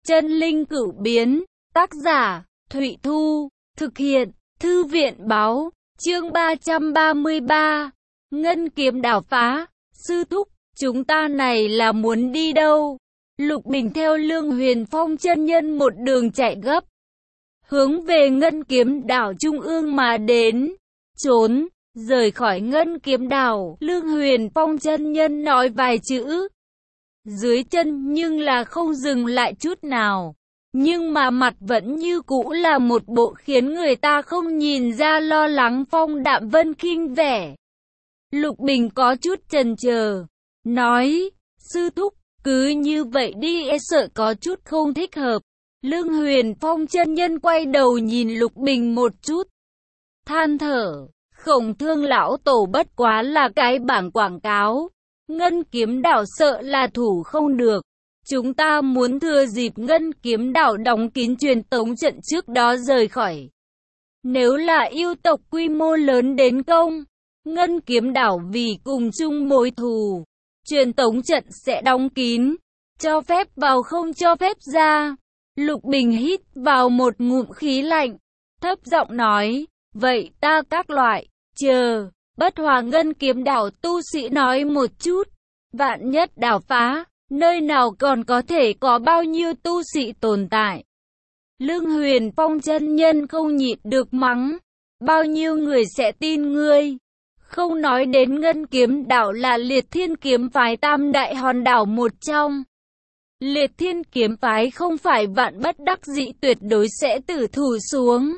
Chân linh cửu biến, tác giả, Thụy Thu, thực hiện, Thư viện báo, chương 333, Ngân kiếm đảo phá, sư thúc, chúng ta này là muốn đi đâu? Lục Bình theo Lương Huyền Phong chân nhân một đường chạy gấp, hướng về Ngân kiếm đảo trung ương mà đến, trốn, rời khỏi Ngân kiếm đảo, Lương Huyền Phong chân nhân nói vài chữ dưới chân nhưng là không dừng lại chút nào. Nhưng mà mặt vẫn như cũ là một bộ khiến người ta không nhìn ra lo lắng phong đạm vân khinh vẻ. Lục Bình có chút chần chờ, nói, sư thúc, cứ như vậy đi e sợ có chút không thích hợp. Lương Huyền Phong chân nhân quay đầu nhìn Lục Bình một chút, than thở, Khổng Thương lão tổ bất quá là cái bảng quảng cáo. Ngân kiếm đảo sợ là thủ không được. Chúng ta muốn thừa dịp Ngân kiếm đảo đóng kín truyền tống trận trước đó rời khỏi. Nếu là yêu tộc quy mô lớn đến công, Ngân kiếm đảo vì cùng chung mối thù, truyền tống trận sẽ đóng kín, cho phép vào không cho phép ra. Lục Bình hít vào một ngụm khí lạnh, thấp giọng nói, vậy ta các loại, chờ. Bất Hòa Ngân kiếm đảo tu sĩ nói một chút, vạn nhất đảo phá, nơi nào còn có thể có bao nhiêu tu sĩ tồn tại. Lương Huyền Phong chân nhân không nhịn được mắng, bao nhiêu người sẽ tin ngươi. Không nói đến Ngân kiếm đảo là Liệt Thiên kiếm phái tam đại hòn đảo một trong. Liệt Thiên kiếm phái không phải vạn bất đắc dĩ tuyệt đối sẽ tử thủ xuống.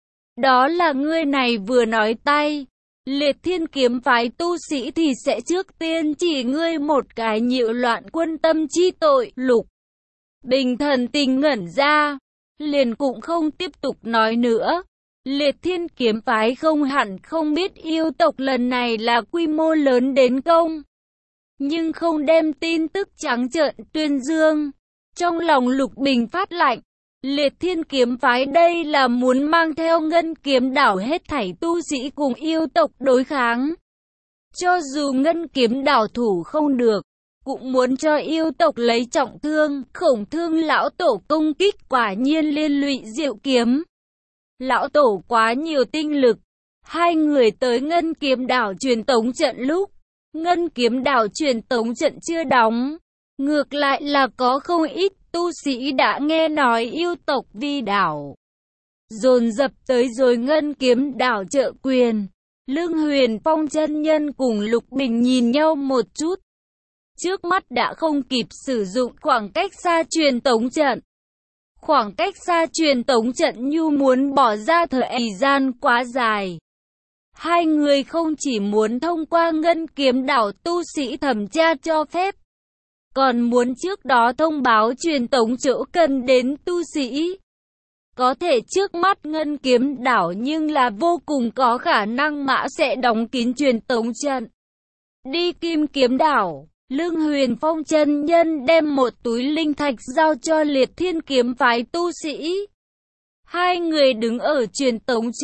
Đó là ngươi này vừa nói tay. Liệt Thiên kiếm phái tu sĩ thì sẽ trước tiên chỉ ngươi một cái nhiễu loạn quân tâm chi tội. Lục Bình thần tình ngẩn ra, liền cũng không tiếp tục nói nữa. Liệt Thiên kiếm phái không hẳn không biết yêu tộc lần này là quy mô lớn đến công, nhưng không đem tin tức trắng trợn tuyên dương. Trong lòng Lục Bình phát lạnh, Liệt Thiên kiếm phái đây là muốn mang theo Ngân kiếm đảo hết thảy tu sĩ cùng yêu tộc đối kháng. Cho dù Ngân kiếm đảo thủ không được, cũng muốn cho yêu tộc lấy trọng thương. Khổng Thương lão tổ công kích quả nhiên liên lụy Diệu kiếm lão tổ quá nhiều tinh lực. Hai người tới Ngân kiếm đảo truyền tống trận lúc, Ngân kiếm đảo truyền tống trận chưa đóng, ngược lại là có không ít tu sĩ đã nghe nói yêu tộc vi đảo, dồn dập tới rồi Ngân kiếm đảo trợ quyền. Lương Huyền Phong chân nhân cùng Lục Bình nhìn nhau một chút, trước mắt đã không kịp sử dụng khoảng cách xa truyền tống trận. Khoảng cách xa truyền tống trận như muốn bỏ ra thời gian quá dài. Hai người không chỉ muốn thông qua Ngân kiếm đảo tu sĩ thẩm tra cho phép, còn muốn trước đó thông báo truyền tống chỗ cần đến tu sĩ. Có thể trước mắt Ngân kiếm đảo nhưng là vô cùng có khả năng mã sẽ đóng kín truyền tống trận. Đi Kim kiếm đảo, Lương Huyền Phong chân nhân đem một túi linh thạch giao cho Liệt Thiên kiếm phái tu sĩ. Hai người đứng ở truyền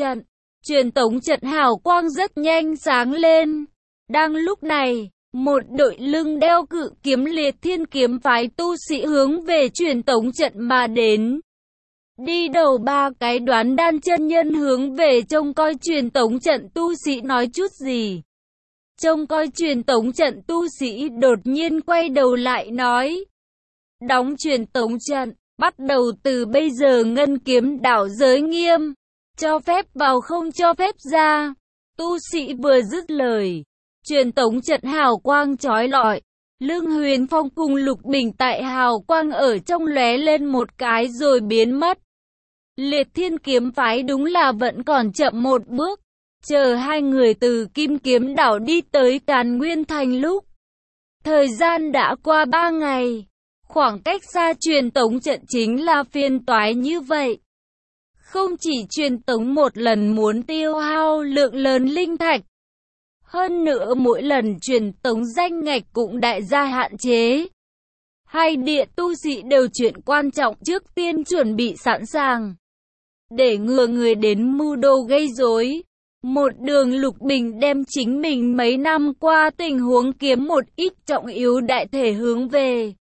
tống trận hào quang rất nhanh sáng lên. Đang lúc này, một đội lưng đeo cự kiếm Liệt Thiên kiếm phái tu sĩ hướng về truyền tống trận mà đến. Đi đầu ba cái Đoán Đan chân nhân hướng về trông coi truyền tống trận tu sĩ nói chút gì. Trông coi truyền tống trận tu sĩ đột nhiên quay đầu lại nói, đóng truyền tống trận, bắt đầu từ bây giờ Ngân kiếm đảo giới nghiêm, cho phép vào không cho phép ra. Tu sĩ vừa dứt lời, truyền tống trận hào quang chói lọi. Lương Huyền Phong cùng Lục Bình tại hào quang ở trong lóe lên một cái rồi biến mất. Liệt Thiên kiếm phái đúng là vẫn còn chậm một bước. Chờ hai người từ Kim kiếm đảo đi tới Càn Nguyên thành lúc, thời gian đã qua 3 ngày. Khoảng cách xa truyền tống trận chính là phiền toái như vậy. Không chỉ truyền tống một lần muốn tiêu hao lượng lớn linh thạch, hơn nữa mỗi lần truyền tống danh ngạch cũng đại gia hạn chế. Hai địa tu sĩ đều chuyện quan trọng trước tiên chuẩn bị sẵn sàng, để ngừa người đến mưu đồ gây rối. Một đường Lục Bình đem chính mình mấy năm qua tình huống kiếm một ít trọng yếu đại thể hướng về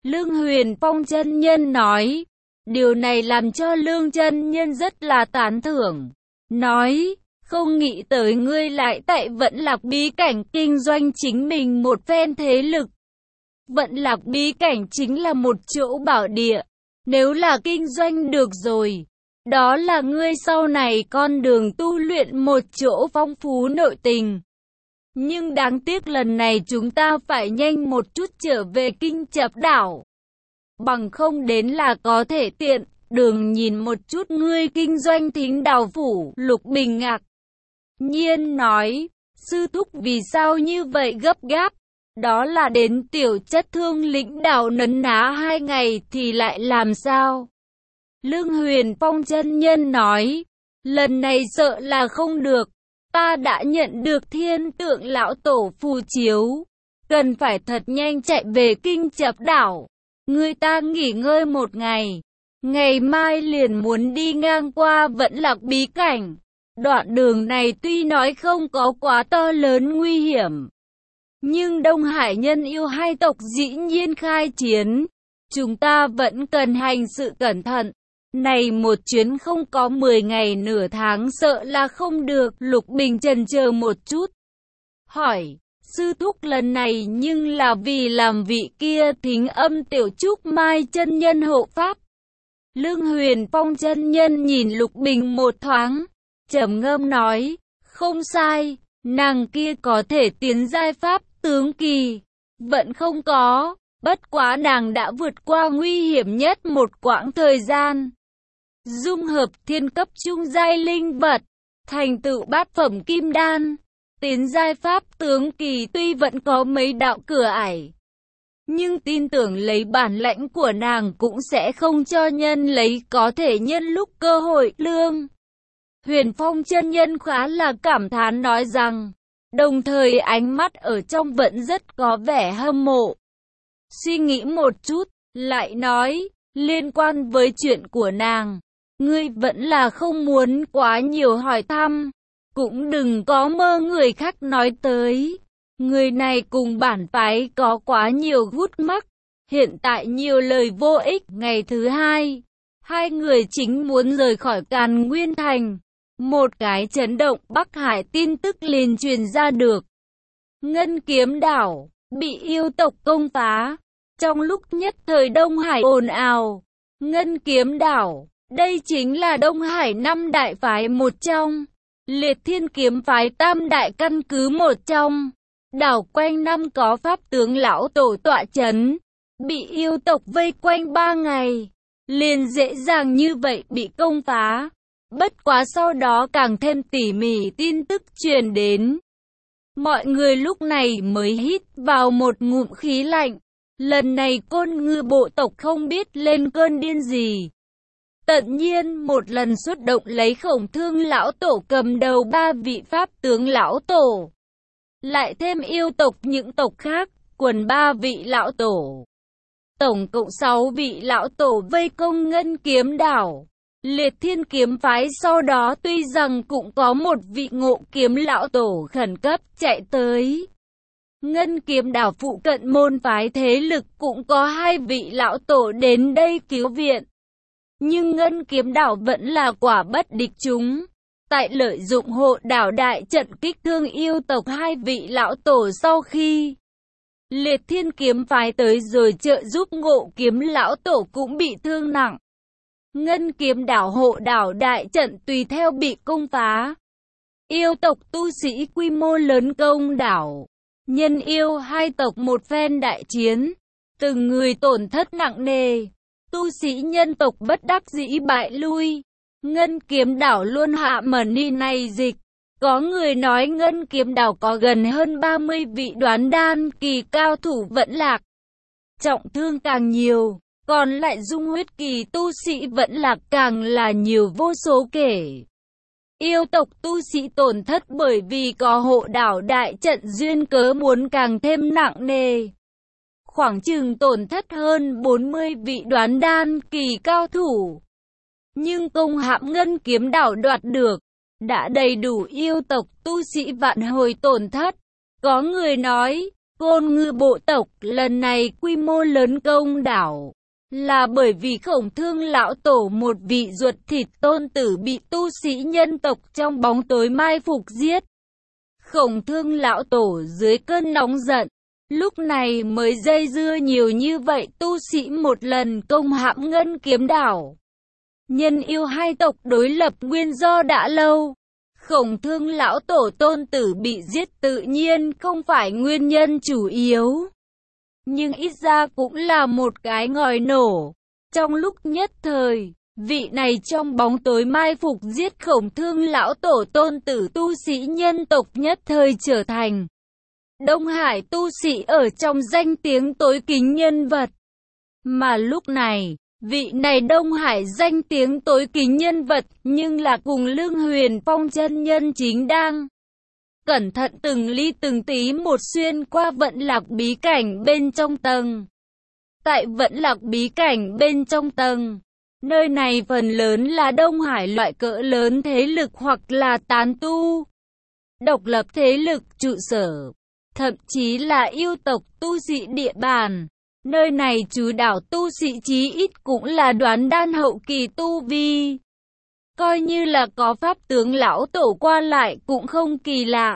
Lương Huyền Phong chân nhân nói. Điều này làm cho Lương chân nhân rất là tán thưởng. Nói, không nghĩ tới ngươi lại tại Vận Lạc bí cảnh kinh doanh chính mình một phen thế lực. Vận Lạc bí cảnh chính là một chỗ bảo địa. Nếu là kinh doanh được rồi, đó là ngươi sau này con đường tu luyện một chỗ phong phú nội tình. Nhưng đáng tiếc lần này chúng ta phải nhanh một chút trở về Kinh Chập đảo. Bằng không đến là có thể tiện đường nhìn một chút ngươi kinh doanh Thính Đào phủ. Lục Bình ngạc nhiên nói, sư thúc vì sao như vậy gấp gáp? Đó là đến tiểu chất Thương Lĩnh đảo nấn ná 2 ngày thì lại làm sao? Lương Huyền Phong chân nhân nói, lần này sợ là không được. Ta đã nhận được Thiên Tượng lão tổ phù chiếu, cần phải thật nhanh chạy về Kinh Chập đảo. Người ta nghỉ ngơi một ngày, ngày mai liền muốn đi ngang qua Vận Lạc bí cảnh. Đoạn đường này tuy nói không có quá to lớn nguy hiểm, nhưng Đông Hải nhân yêu hai tộc dĩ nhiên khai chiến. Chúng ta vẫn cần hành sự cẩn thận. Này một chuyến không có 10 ngày nửa tháng sợ là không được. Lục Bình chần chờ một chút, hỏi, sư thúc lần này nhưng là vì làm vị kia Thính Âm tiểu trúc mai chân nhân hộ pháp. Lương Huyền Phong chân nhân nhìn Lục Bình một thoáng, trầm ngâm nói, không sai, nàng kia có thể tiến giai pháp tướng kỳ, vẫn không có, bất quá nàng đã vượt qua nguy hiểm nhất một quãng thời gian. Dung hợp thiên cấp trung giai linh vật, thành tựu bát phẩm kim đan, tiến giai pháp tướng kỳ tuy vẫn có mấy đạo cửa ải, nhưng tin tưởng lấy bản lãnh của nàng cũng sẽ không cho nhân lấy có thể nhân lúc cơ hội. Lương Huyền Phong chân nhân khá là cảm thán nói rằng, đồng thời ánh mắt ở trong vẫn rất có vẻ hâm mộ. Suy nghĩ một chút, lại nói, liên quan với chuyện của nàng, ngươi vẫn là không muốn quá nhiều hỏi thăm, cũng đừng có mơ người khác nói tới. Người này cùng bản phái có quá nhiều gút mắc, hiện tại nhiều lời vô ích. Ngày thứ hai, hai người chính muốn rời khỏi Càn Nguyên Thành. Một cái chấn động Bắc Hải tin tức liền truyền ra được. Ngân Kiếm đảo bị yêu tộc công phá. Trong lúc nhất thời Đông Hải ồn ào. Ngân Kiếm đảo, đây chính là Đông Hải 5 đại phái một trong, Liệt Thiên kiếm phái tam đại căn cứ một trong. Đảo quanh năm có pháp tướng lão tổ tọa chấn, bị yêu tộc vây quanh 3 ngày, liền dễ dàng như vậy bị công phá. Bất quá sau đó càng thêm tỉ mỉ tin tức truyền đến. Mọi người lúc này mới hít vào một ngụm khí lạnh. Lần này Côn Ngư bộ tộc không biết lên cơn điên gì. Tự nhiên một lần xuất động lấy Khổng Thương lão tổ cầm đầu 3 vị pháp tướng lão tổ. Lại thêm yêu tộc những tộc khác, quần 3 vị lão tổ. Tổng cộng 6 vị lão tổ vây công Ngân Kiếm đảo. Liệt Thiên kiếm phái sau đó tuy rằng cũng có một vị Ngộ Kiếm lão tổ khẩn cấp chạy tới. Ngân Kiếm đảo phụ cận môn phái thế lực cũng có 2 vị lão tổ đến đây cứu viện. Nhưng Ngân Kiếm đảo vẫn là quả bất địch chúng. Tại lợi dụng hộ đảo đại trận kích thương yêu tộc 2 vị lão tổ sau khi Liệt Thiên kiếm phái tới rồi trợ giúp Ngộ Kiếm lão tổ cũng bị thương nặng. Ngân Kiếm đảo hộ đảo đại trận tùy theo bị công phá. Yêu tộc tu sĩ quy mô lớn công đảo. Nhân yêu hai tộc một phen đại chiến. Từng người tổn thất nặng nề. Tu sĩ nhân tộc bất đắc dĩ bại lui. Ngân Kiếm đảo luôn hạ mẩn đi này dịch. Có người nói Ngân Kiếm đảo có gần hơn 30 vị đoán đan kỳ cao thủ vẫn lạc. Trọng thương càng nhiều. Còn lại dung huyết kỳ tu sĩ vẫn lạc càng là nhiều vô số kể. Yêu tộc tu sĩ tổn thất bởi vì có hộ đảo đại trận duyên cớ muốn càng thêm nặng nề. Khoảng chừng tổn thất hơn 40 vị đoán đan kỳ cao thủ. Nhưng công hãm Ngân Kiếm đảo đoạt được, đã đầy đủ yêu tộc tu sĩ vạn hồi tổn thất. Có người nói, Côn Ngư bộ tộc lần này quy mô lớn công đảo, là bởi vì Khổng Thương lão tổ một vị ruột thịt tôn tử bị tu sĩ nhân tộc trong bóng tối mai phục giết. Khổng Thương lão tổ dưới cơn nóng giận, lúc này mới dây dưa nhiều như vậy tu sĩ một lần công hãm Ngân Kiếm đảo. Nhân yêu hai tộc đối lập nguyên do đã lâu. Khổng Thương lão tổ tôn tử bị giết tự nhiên không phải nguyên nhân chủ yếu, nhưng ít ra cũng là một cái ngòi nổ. Trong lúc nhất thời, vị này trong bóng tối mai phục giết Khổng Thương lão tổ tôn tử tu sĩ nhân tộc nhất thời trở thành Đông Hải tu sĩ ở trong danh tiếng tối kính nhân vật. Mà lúc này, vị này Đông Hải danh tiếng tối kính nhân vật nhưng là cùng Lương Huyền Phong chân nhân chính đang cẩn thận từng ly từng tí một xuyên qua Vận Lạc bí cảnh bên trong tầng. Tại Vận Lạc bí cảnh bên trong tầng, nơi này phần lớn là Đông Hải loại cỡ lớn thế lực hoặc là tán tu, độc lập thế lực trụ sở, thậm chí là yêu tộc tu sĩ địa bàn. Nơi này trừ đảo tu sĩ chí ít cũng là đoán đan hậu kỳ tu vi. Coi như là có pháp tướng lão tổ qua lại cũng không kỳ lạ.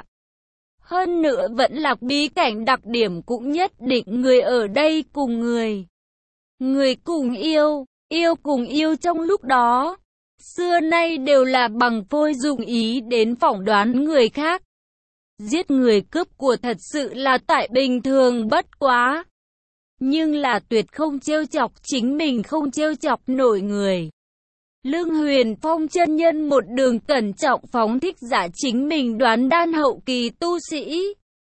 Hơn nữa Vẫn Lạc bí cảnh đặc điểm cũng nhất định người ở đây cùng người. Người cùng yêu, yêu cùng yêu trong lúc đó. Xưa nay đều là bằng phôi dùng ý đến phỏng đoán người khác. Giết người cướp của thật sự là tại bình thường bất quá. Nhưng là tuyệt không trêu chọc chính mình không trêu chọc nổi người. Lương Huyền Phong chân nhân một đường cẩn trọng phóng thích giả chính mình đoán đan hậu kỳ tu sĩ.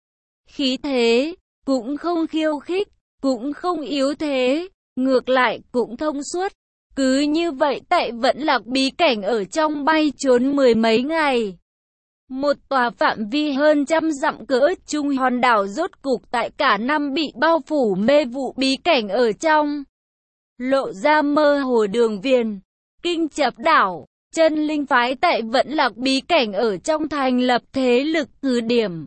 Khí thế, cũng không khiêu khích, cũng không yếu thế, ngược lại cũng thông suốt. Cứ như vậy tại Vẫn Lạc bí cảnh ở trong bay trốn mười mấy ngày. Một tòa phạm vi hơn trăm dặm cỡ trung hòn đảo rốt cục tại cả năm bị bao phủ mê vụ bí cảnh ở trong. Lộ ra mơ hồ đường viền, Kinh Chập đảo, chân linh phái tại Vẫn Lạc bí cảnh ở trong thành lập thế lực cứ điểm.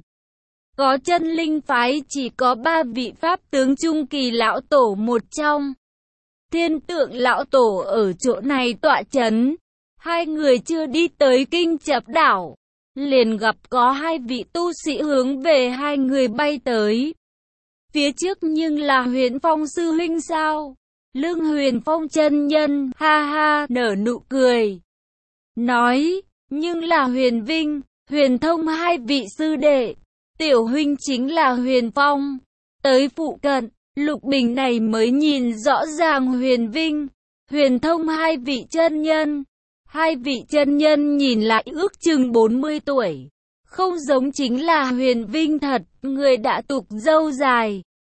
Có chân linh phái chỉ có 3 vị pháp tướng trung kỳ lão tổ một trong. Thiên Tượng lão tổ ở chỗ này tọa chấn. Hai người chưa đi tới Kinh Chập đảo, liền gặp có 2 vị tu sĩ hướng về hai người bay tới. Phía trước nhưng là Huyền Phong sư huynh sao? Lương Huyền Phong chân nhân ha ha nở nụ cười, nói, nhưng là Huyền Vinh, Huyền Thông 2 vị sư đệ, tiểu huynh chính là Huyền Phong. Tới phụ cận, Lục Bình này mới nhìn rõ ràng Huyền Vinh, Huyền Thông 2 vị chân nhân. 2 vị chân nhân nhìn lại ước chừng 40 tuổi, không giống chính là Huyền Vinh thật, người đã tục râu dài.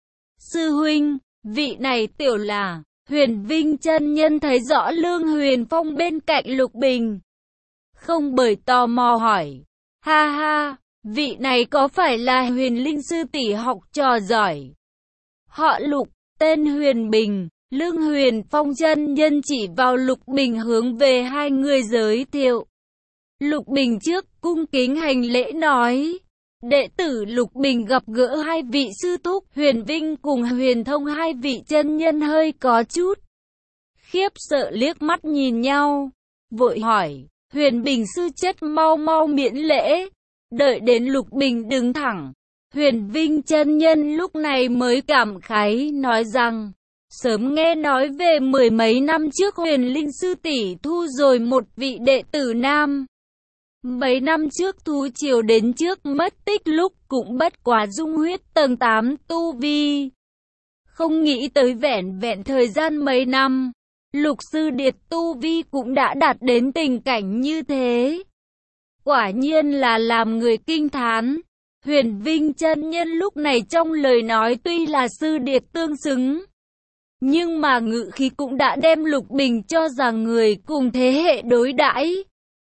Sư huynh, vị này tiểu là Huyền Vinh chân nhân thấy rõ Lương Huyền Phong bên cạnh Lục Bình, không bởi tò mò hỏi, ha ha, vị này có phải là Huyền Linh sư tỷ học trò giỏi? Họ Lục, tên Huyền Bình. Lương Huyền Phong chân nhân chỉ vào Lục Bình hướng về hai người giới thiệu. Lục Bình trước cung kính hành lễ nói, đệ tử Lục Bình gặp gỡ 2 vị sư thúc Huyền Vinh cùng Huyền Thông 2 vị chân nhân hơi có chút khiếp sợ liếc mắt nhìn nhau, vội hỏi, Huyền Bình sư chất mau mau miễn lễ. Đợi đến Lục Bình đứng thẳng, Huyền Vinh chân nhân lúc này mới cảm khái nói rằng, sớm nghe nói về 10 mấy năm trước Huyền Linh sư tỷ thu rồi một vị đệ tử nam. Mấy năm trước thú triều đến trước mất tích lúc cũng bất quá dung huyết tầng 8 tu vi. Không nghĩ tới vẹn vẹn thời gian mấy năm, Lục sư điệt tu vi cũng đã đạt đến tình cảnh như thế. Quả nhiên là làm người kinh thán. Huyền Vinh chân nhân lúc này trong lời nói tuy là sư điệt tương xứng, nhưng mà ngự khí cũng đã đem Lục Bình cho rằng người cùng thế hệ đối đãi.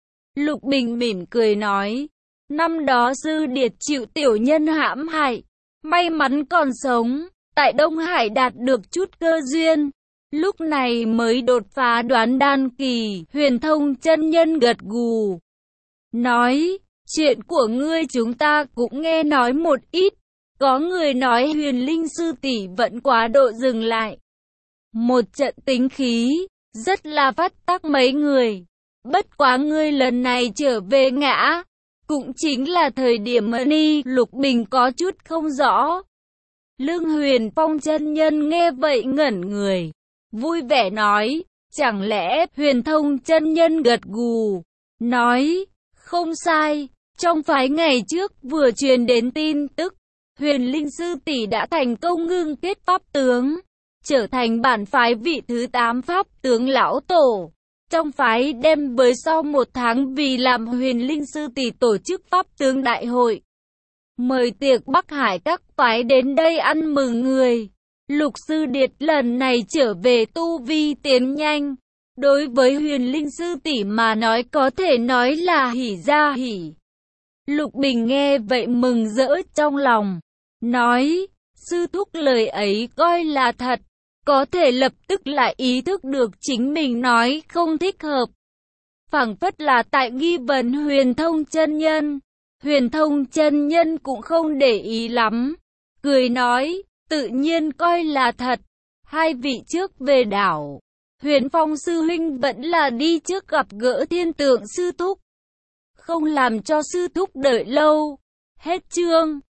Lục Bình mỉm cười nói, năm đó sư điệt chịu tiểu nhân hãm hại, may mắn còn sống, tại Đông Hải đạt được chút cơ duyên, lúc này mới đột phá đoán đan kỳ. Huyền Thông chân nhân gật gù, nói, chuyện của ngươi chúng ta cũng nghe nói một ít, Có người nói Huyền Linh sư tỷ vẫn quá độ dừng lại. Một trận tính khí, rất là phát tác mấy người. Bất quá ngươi lần này trở về ngã, cũng chính là thời điểm Ni Lục Bình có chút không rõ. Lương Huyền Phong chân nhân nghe vậy ngẩn người, vui vẻ nói, chẳng lẽ Huyền Thông chân nhân gật gù, nói, không sai, trong phái ngày trước vừa truyền đến tin tức, Huyền Linh sư tỷ đã thành công ngưng kết pháp tướng, trở thành bản phái vị thứ 8 pháp tướng lão tổ. Trong phái đem với sau 1 tháng vì làm Huyền Linh sư tỷ tổ chức pháp tướng đại hội. Mời tiệc Bắc Hải các phái đến đây ăn mừng người. Lục sư điệt lần này trở về tu vi tiến nhanh. Đối với Huyền Linh sư tỷ mà nói có thể nói là hỉ ra hỉ. Lục Bình nghe vậy mừng rỡ trong lòng. Nói, sư thúc lời ấy coi là thật. Có thể lập tức lại ý thức được chính mình nói không thích hợp. Phảng phất là tại nghi vấn Huyền Thông chân nhân. Huyền Thông chân nhân cũng không để ý lắm. Cười nói, tự nhiên coi là thật. Hai vị trước về đảo. Huyền Phong sư huynh vẫn là đi trước gặp gỡ Thiên Tượng sư thúc. Không làm cho sư thúc đợi lâu. Hết chương.